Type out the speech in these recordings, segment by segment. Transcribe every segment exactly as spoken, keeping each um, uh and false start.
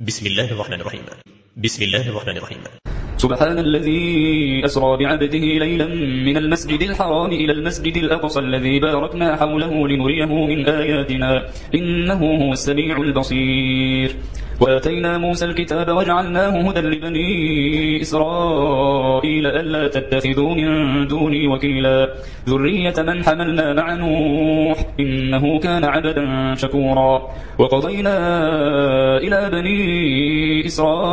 بسم الله الرحمن الرحيم. بسم الله الرحمن الرحيم. سبحان الذي أسرى بعبده ليلا من المسجد الحرام إلى المسجد الأقصى الذي باركنا حوله لنريه من آياتنا إنه هو السميع البصير. وآتينا موسى الكتاب وجعلناه هدى لبني إسرائيل ألا تتخذوا من دوني وكيلا ذرية من حملنا مع نوح إنه كان عبدا شكورا. وقضينا إلى بني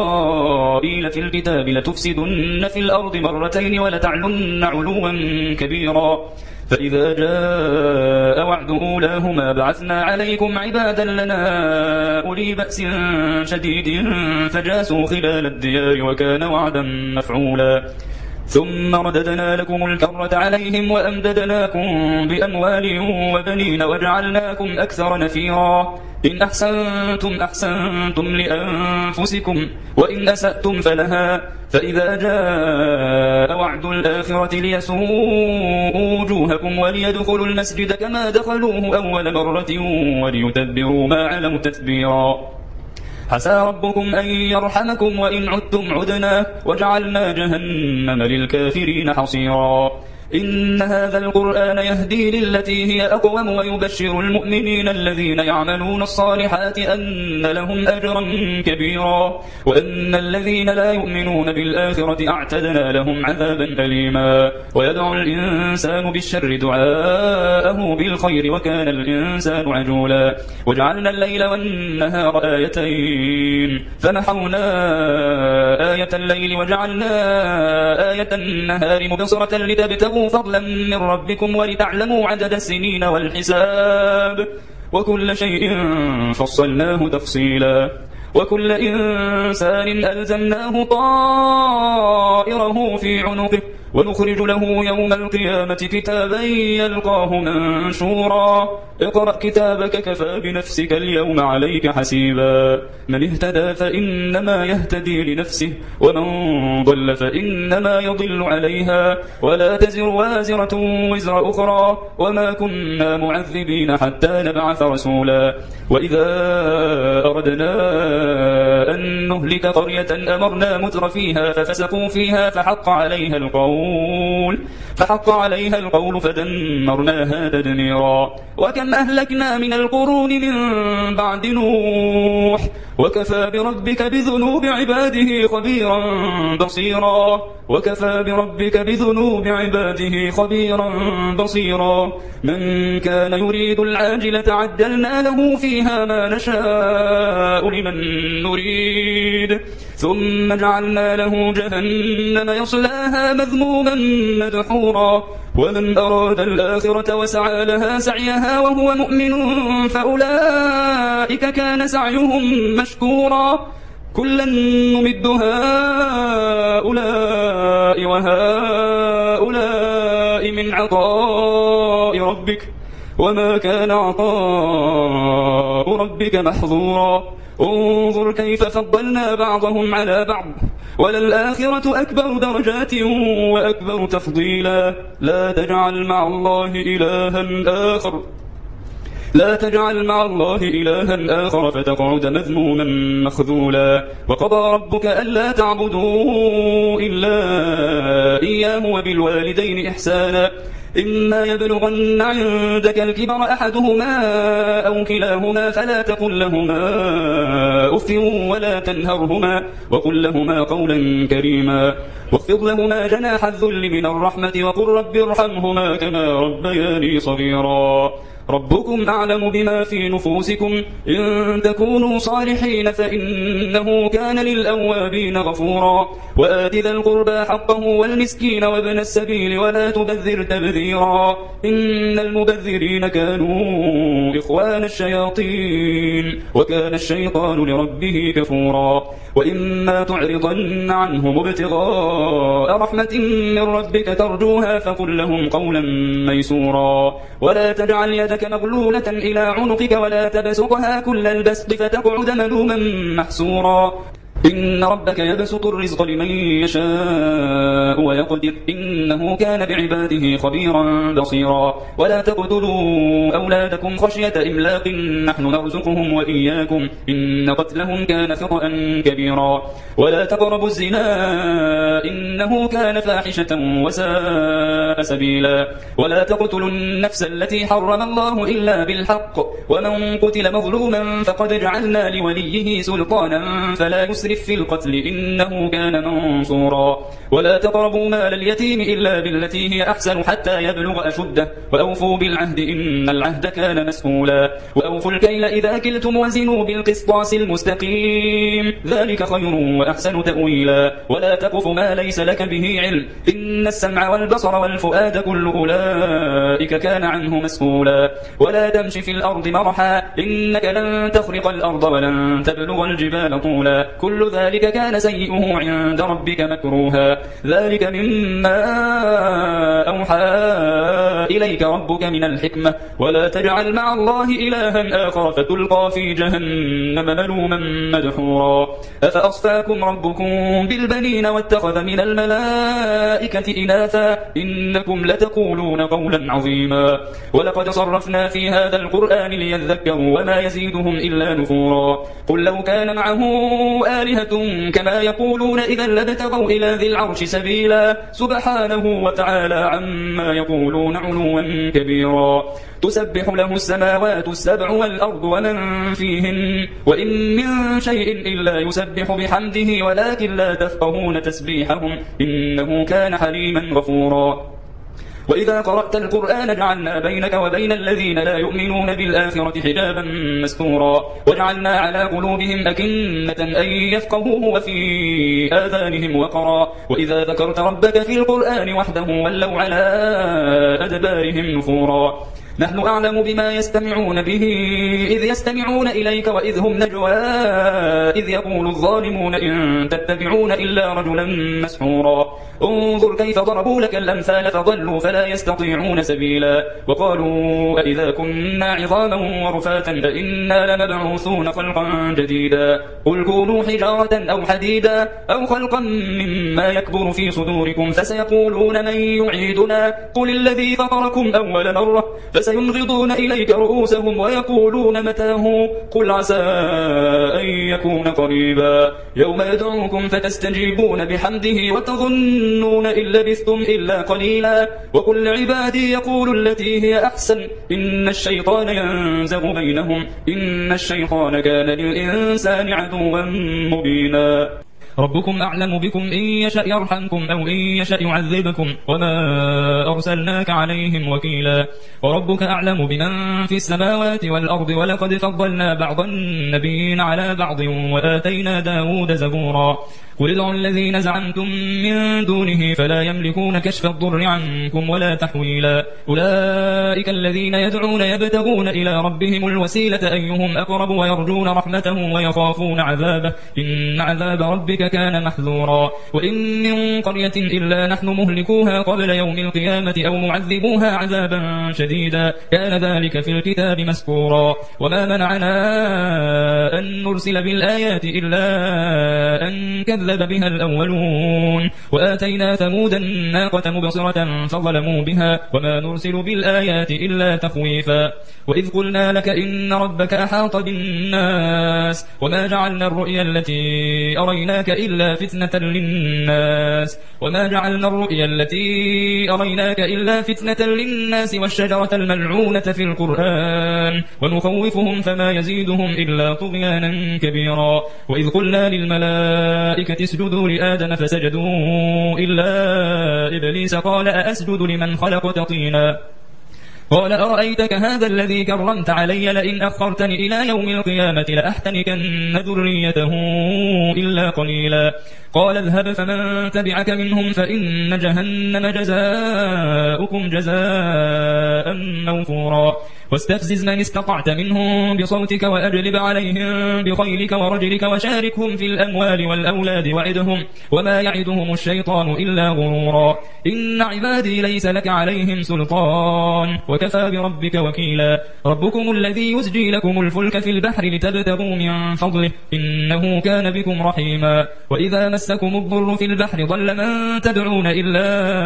إسرائيل في الكتاب لتفسدن في الأرض مرتين ولتعلن علوا كبيرا فإذا جاء وعد أولاهما بعثنا عليكم عبادا لنا أولي بأس شديد فجاسوا خلال الديار وكان وعدا مفعولا. ثم رددنا لكم الكرة عليهم وأمددناكم بأموال وبنين وجعلناكم أكثر نفيرا. إن أحسنتم أحسنتم لأنفسكم وإن أسأتم فلها فإذا جاء وعد الآخرة ليسوءوا وجوهكم وليدخلوا المسجد كما دخلوه أول مرة وليتبروا ما علوا تتبيرا. عسى ربكم أن يرحمكم وإن عدتم عدنا وجعلنا جهنم للكافرين حصيرا. إن هذا القرآن يهدي للتي هي أقوم ويبشر المؤمنين الذين يعملون الصالحات أن لهم أجرا كبيرا وأن الذين لا يؤمنون بالآخرة أعتدنا لهم عذابا أليما. ويدعو الإنسان بالشر دعاءه بالخير وكان الإنسان عجولا. وجعلنا الليل والنهار آيتين فمحونا آية الليل وجعلنا آية النهار مبصرة لتبتغوا فضلا من ربكم ولتعلموا عدد السنين والحساب وكل شيء فصلناه تفصيلا. وكل إنسان ألزمناه طائره في عنقه ونخرج له يوم القيامة كتابا يلقاه منشورا. اقرأ كتابك كفى بنفسك اليوم عليك حسيبا. من اهتدى فإنما يهتدي لنفسه ومن ضل فإنما يضل عليها ولا تزر وازرة وزر أخرى وما كنا معذبين حتى نبعث رسولا. وإذا أردنا أن نهلك قرية أمرنا متر فيها ففسقوا فيها فحق عليها القول فحق عليها القول فدمرناها تدميرا. وكم أهلكنا من القرون من بعد نوح وكفى بربك بذنوب عباده خبيرا بصيرا. وكفى بربك بذنوب عباده خبيرا بصيرا. من كان يريد العاجلة عجلنا له فيها ما نشاء لمن نريد ثم جعلنا له جهنم يصلاها مذموما مدحورا. ومن أراد الآخرة وسعى لها سعيها وهو مؤمن فأولئك كان سعيهم مشكورا. كلا نمد هؤلاء وهؤلاء من عطاء ربك وما كان عطاء ربك محظورا. انظر كيف فضلنا بعضهم على بعض وللآخرة أكبر درجات وأكبر تفضيلا. لا تجعل مع الله إلها آخر لا تجعل مع الله إلها آخر فتقعد مذموما مخذولا. وقضى ربك ألا تعبدوا إلا إياه وبالوالدين إحسانا إما يبلغن عندك الكبر أحدهما أو كلاهما فلا تقل لهما أف ولا تنهرهما وقل لهما قولا كريما. واخفض لهما جناح الذل من الرحمة وقل رب ارحمهما كما ربياني صغيرا. ربكم أعلم بما في نفوسكم إن تكونوا صالحين فإنه كان للأوابين غفورا. وآت ذا القربى حقه والمسكين وابن السبيل ولا تبذر تبذيرا إن المبذرين كانوا إخوان الشياطين وكان الشيطان لربه كفورا. وإما تعرضن عنهم ابتغاء رحمة من ربك ترجوها فقل لهم قولا ميسورا. ولا تجعل يدك مغلولة إلى عنقك ولا تبسطها كل البسط فتقعد ملوما محسورا. إن ربك يبسط الرزق لمن يشاء ويقدر إنه كان بعباده خبيرا بصيرا ولا تقتلوا أولادكم خشية إملاق نحن نرزقهم وإياكم إن قتلهم كان خطأ كبيرا ولا تقربوا الزنا إنه كان فاحشة وساء سبيلا ولا تقتلوا النفس التي حرم الله إلا بالحق ومن قتل مظلوما فقد جعلنا لوليه سلطانا فلا يسرف في القتل إنه كان منصورا ولا تقربوا مال اليتيم إلا بالتي هي أحسن حتى يبلغ أشده وأوفوا بالعهد إن العهد كان مسؤولا وأوفوا الكيل إذا كلتم وزنوا بالقسطاس المستقيم ذلك خير وأحسن تأويلا ولا تقف ما ليس لك به علم إن السمع والبصر والفؤاد كل أولئك كان عنه مسؤولا ولا تمش في الأرض مرحا إنك لن تخرق الأرض ولن تبلغ الجبال طولا كل ذلك كان سيئه عند ربك مكروها ذلك مما أوحى إليك ربك من الحكمة ولا تجعل مع الله إلها آخر فتلقى في جهنم ملوما مدحورا أفأصفاكم ربكم بالبنين واتخذ من الملائكة إناثا إنكم لتقولون قولا عظيما ولقد صرفنا في هذا القرآن ليذكروا وما يزيدهم إلا نفورا قل لو كان معه آلهة كما يقولون إذا لابتغوا إلى ذي العرش سبيلا سبحانه وتعالى عما يقولون علوا كبيرا تسبح له السماوات السبع والأرض ومن فيهن وإن من شيء إلا يسبح بحمده ولكن لا تفقهون تسبيحهم إنه كان حليما غفورا وإذا قرأت القرآن جعلنا بينك وبين الذين لا يؤمنون بالآخرة حجابا مستورا وجعلنا على قلوبهم أكنة أن يفقهوه وفي آذانهم وقرا وإذا ذكرت ربك في القرآن وحده ولوا على أدبارهم نفورا نحن أعلم بما يستمعون به إذ يستمعون إليك وإذ هم نجوى إذ يقول الظالمون إن تتبعون إلا رجلا مسحورا انظر كيف ضربوا لك الأمثال فضلوا فلا يستطيعون سبيلا وقالوا أئذا كنا عظاما ورفاتا فإنا لمبعوثون خلقا جديدا قل كونوا حجارة أو حديدا أو خلقا مما يكبر في صدوركم فسيقولون من يعيدنا قل الذي فطركم أول مرة فسينغضون إليك رؤوسهم ويقولون متاه قل عسى أن يكون قريبا يوم يدعوكم فتستجيبون بحمده وتظنون إن لبثتم إلا قليلا وقل لعبادي يقول التي هي أحسن إن الشيطان ينزغ بينهم إن الشيطان كان للإنسان عدوا مبينا ربكم أعلم بكم إن يشأ يرحمكم أو إن يشأ يعذبكم وما أرسلناك عليهم وكيلا وربك أعلم بمن في السماوات والأرض ولقد فضلنا بعض النبيين على بعض وآتينا داود زبورا قل ادعوا الذين زعمتم من دونه فلا يملكون كشف الضر عنكم ولا تحويلا أولئك الذين يدعون يبتغون إلى ربهم الوسيلة أيهم أقرب ويرجون رحمته ويخافون عذابه إن عذاب ربك كان محذورا وإن من قرية إلا نحن مهلكوها قبل يوم القيامة أو معذبوها عذابا شديدا كان ذلك في الكتاب مسكورا وما منعنا أن نرسل بالآيات إلا أن كذب بها الأولون وآتينا ثمود الناقة مبصرة فظلموا بها وما نرسل بالآيات إلا تخويفا وإذ قلنا لك إن ربك أحاط بالناس وما جعلنا الرؤيا التي أريناك إلا فتنة للناس وما جعلنا الرؤيا التي أريناك إلا فتنة للناس والشجرة الملعونة في القرآن ونخوفهم فما يزيدهم إلا طغيانا كبيرا وإذ قلنا للملائكة اسجدوا لآدم فسجدوا إلا إبليس قال أأسجد لمن خلقت طينا قال أرأيتك هذا الذي كرمت علي لئن أخرتني إلى يوم القيامة لأحتنكن ذريته إلا قليلا قال اذهب فمن تبعك منهم فإن جهنم جزاؤكم جزاء موفورا واستفزز من استطعت منهم بصوتك وأجلب عليهم بخيلك ورجلك وشاركهم في الأموال والأولاد وعدهم وما يعدهم الشيطان إلا غرورا إن عبادي ليس لك عليهم سلطان وكفى بربك وكيلا ربكم الذي يزجي لكم الفلك في البحر لتبتغوا من فضله إنه كان بكم رحيما وإذا مسكم الضر في البحر ضل من تدعون إلا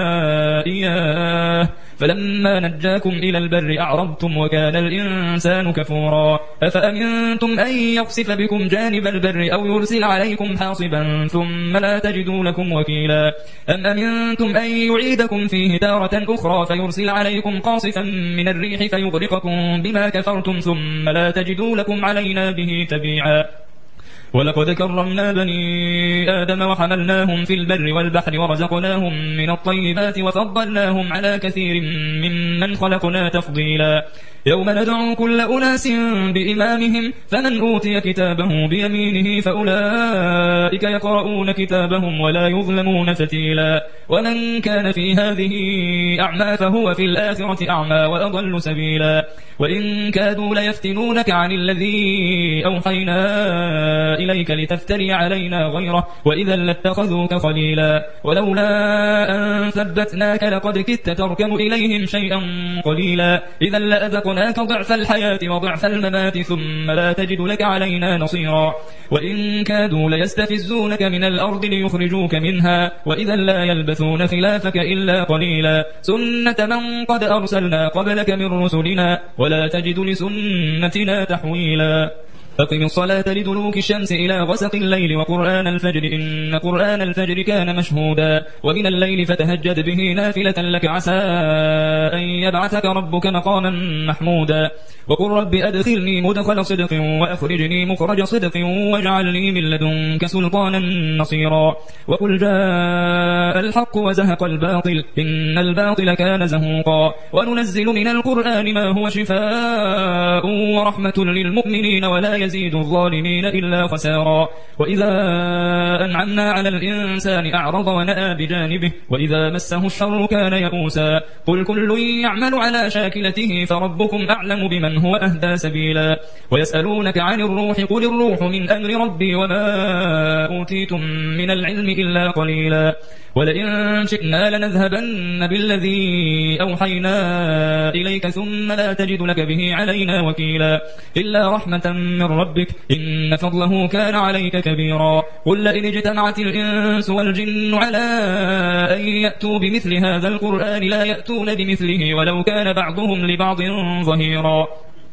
إياه فلما نجاكم إلى البر أعرضتم وكان الإنسان كفورا أفأمنتم أن يقصف بكم جانب البر أو يرسل عليكم حاصبا ثم لا تجدوا لكم وكيلا أم أمنتم أن يعيدكم فيه تارة أخرى فيرسل عليكم قاصفا من الريح فيغرقكم بما كفرتم ثم لا تجدوا لكم علينا به تبيعا ولقد كرمنا بني آدم وحملناهم في البر والبحر ورزقناهم من الطيبات وفضلناهم على كثير ممن خلقنا تفضيلا يوم ندعو كل أناس بإمامهم فمن أوتي كتابه بيمينه فأولئك يقرؤون كتابهم ولا يظلمون فتيلا ومن كان في هذه أعمى فهو في الآخرة أعمى وأضل سبيلا وإن كادوا ليفتنونك عن الذي أوحينا إليك لتفتري علينا غيره وإذا لاتخذوك خليلا ولولا أن ثبتناك لقد كدت تركن إليهم شيئا قليلا إذا لأذقناك ضعف الحياة وضعف الممات ثم لا تجد لك علينا نصيرا وإن كادوا ليستفزونك من الأرض ليخرجوك منها وإذا لا يلبثون خلافك إلا قليلا سنة من قد أرسلنا قبلك من رسلنا ولا تجد لسنتنا تحويلا أقم الصلاة لدلوك الشمس إلى غسق الليل وقرآن الفجر إن قرآن الفجر كان مشهودا ومن الليل فتهجد به نافلة لك عسى أن يبعثك ربك مقاما محمودا وقل رب أدخلني مدخل صدق وأخرجني مخرج صدق واجعل لي من لدنك سلطانا نصيرا وقل جاء الحق وزهق الباطل إن الباطل كان زهوقا وننزل من القرآن ما هو شفاء ورحمة للمؤمنين ولا يزيد الظالمين إلا خسارا وإذا أنعمنا على الإنسان أعرض ونأى بجانبه وإذا مسه الشر كان يئوسا قل كل يعمل على شاكلته فربكم أعلم بمن هو أهدى سبيلا ويسألونك عن الروح قل الروح من أمر ربي وما أوتيتم من العلم إلا قليلا ولئن شئنا لنذهبن بالذي أوحينا إليك ثم لا تجد لك به علينا وكيلا إلا رحمة من ربك إن فضله كان عليك كبيرا قل لئن اجتمعت الإنس والجن على أن يأتوا بمثل هذا القرآن لا يأتون بمثله ولو كان بعضهم لبعض ظهيرا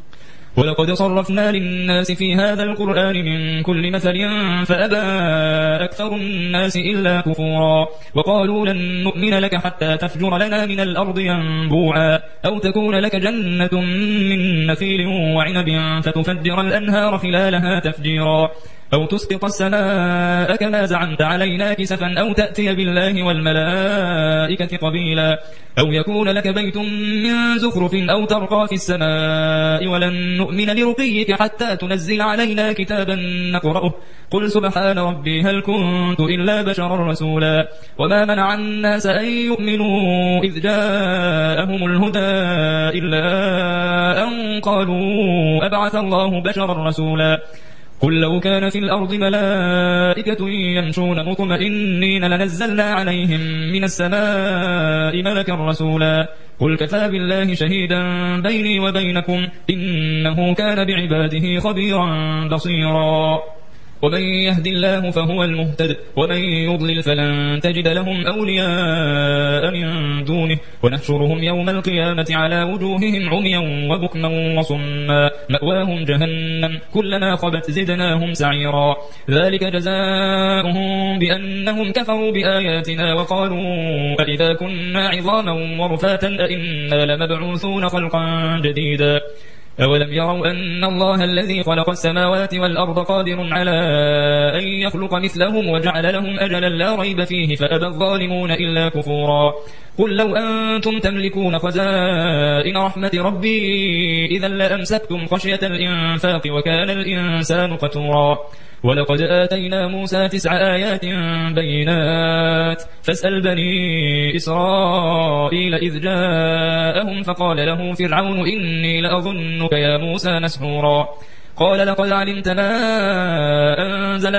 ولقد صرفنا للناس في هذا القرآن من كل مثل فأبى أكثر الناس إلا كفورا وقالوا لن نؤمن لك حتى تفجر لنا من الأرض ينبوعا أو تكون لك جنة من نخيل وعنب فتفجر الأنهار خلالها تفجيرا أو تسقط السماء كما زعمت علينا كسفا أو تأتي بالله والملائكة قبيلا أو يكون لك بيت من زخرف أو ترقى في السماء ولن نؤمن لرقيك حتى تنزل علينا كتابا نقرأه قل سبحان ربي هل كنت إلا بشرا رسولا وما منع الناس أن يؤمنوا إذ جاءهم الهدى إلا أن قالوا أبعث الله بشرا رسولا قل لو كان في الأرض ملائكة يمشون مطمئنين لنزلنا عليهم من السماء ملكا رسولا قل كفى بالله شهيدا بيني وبينكم إنه كان بعباده خبيرا بصيرا ومن يهد الله فهو المهتد ومن يضلل فلن تجد لهم أولياء من دونه ونحشرهم يوم القيامة على وجوههم عميا وبكما وصما مأواهم جهنم كلما خبت زدناهم سعيرا ذلك جزاؤهم بأنهم كفروا بآياتنا وقالوا أئذا كنا عظاما ورفاتا أئنا لمبعوثون خلقا جديدا أولم يروا أن الله الذي خلق السماوات والأرض قادر على أن يخلق مثلهم وجعل لهم أجلا لا ريب فيه فأبى الظالمون إلا كفورا قل لو أنتم تملكون خزائن رحمة ربي إذا لأمسكتم خشية الإنفاق وكان الإنسان قتورا ولقد آتينا موسى تسع آيات بينات فاسأل بني إسرائيل إذ جاءهم فقال له فرعون إني لأظنك يا موسى مسحورا قال لقد علمت ما أنزل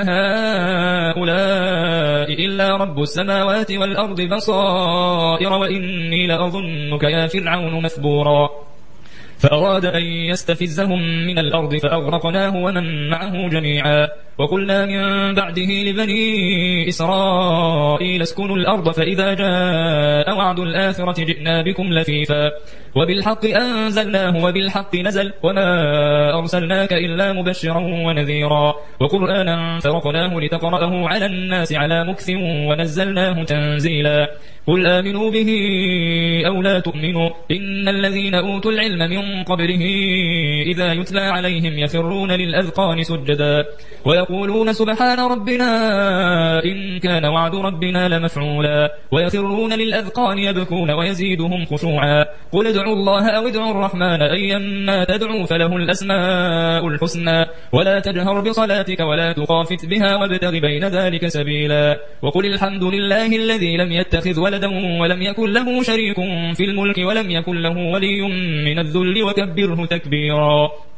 هؤلاء إلا رب السماوات والأرض بصائر وإني لأظنك يا فرعون مثبورا فأراد أن يستفزهم من الأرض فأغرقناه ومن معه جميعا. وقلنا من بعده لبني إسرائيل اسكنوا الأرض فإذا جاء وعد الآخرة جئنا بكم لفيفا وبالحق أنزلناه وبالحق نزل وما أرسلناك إلا مبشرا ونذيرا وقرآنا فرقناه لتقرأه على الناس على مكث ونزلناه تنزيلا. قل آمنوا به أو لا تؤمنوا إن الذين أوتوا العلم من قبله إذا يتلى عليهم يخرون للأذقان سجدا ويقولون سبحان ربنا إن كان وعد ربنا لمفعولا ويخرون للأذقان يبكون ويزيدهم خشوعا. قل ادعوا الله أو ادعوا الرحمن أيما تدعوا فله الأسماء الحسنى ولا تجهر بصلاتك ولا تخافت بها وابتغ بين ذلك سبيلا. وقل الحمد لله الذي لم يتخذ ولدا ولم يكن له شريك في الملك ولم يكن له ولي من الذل وكبره تكبيرا.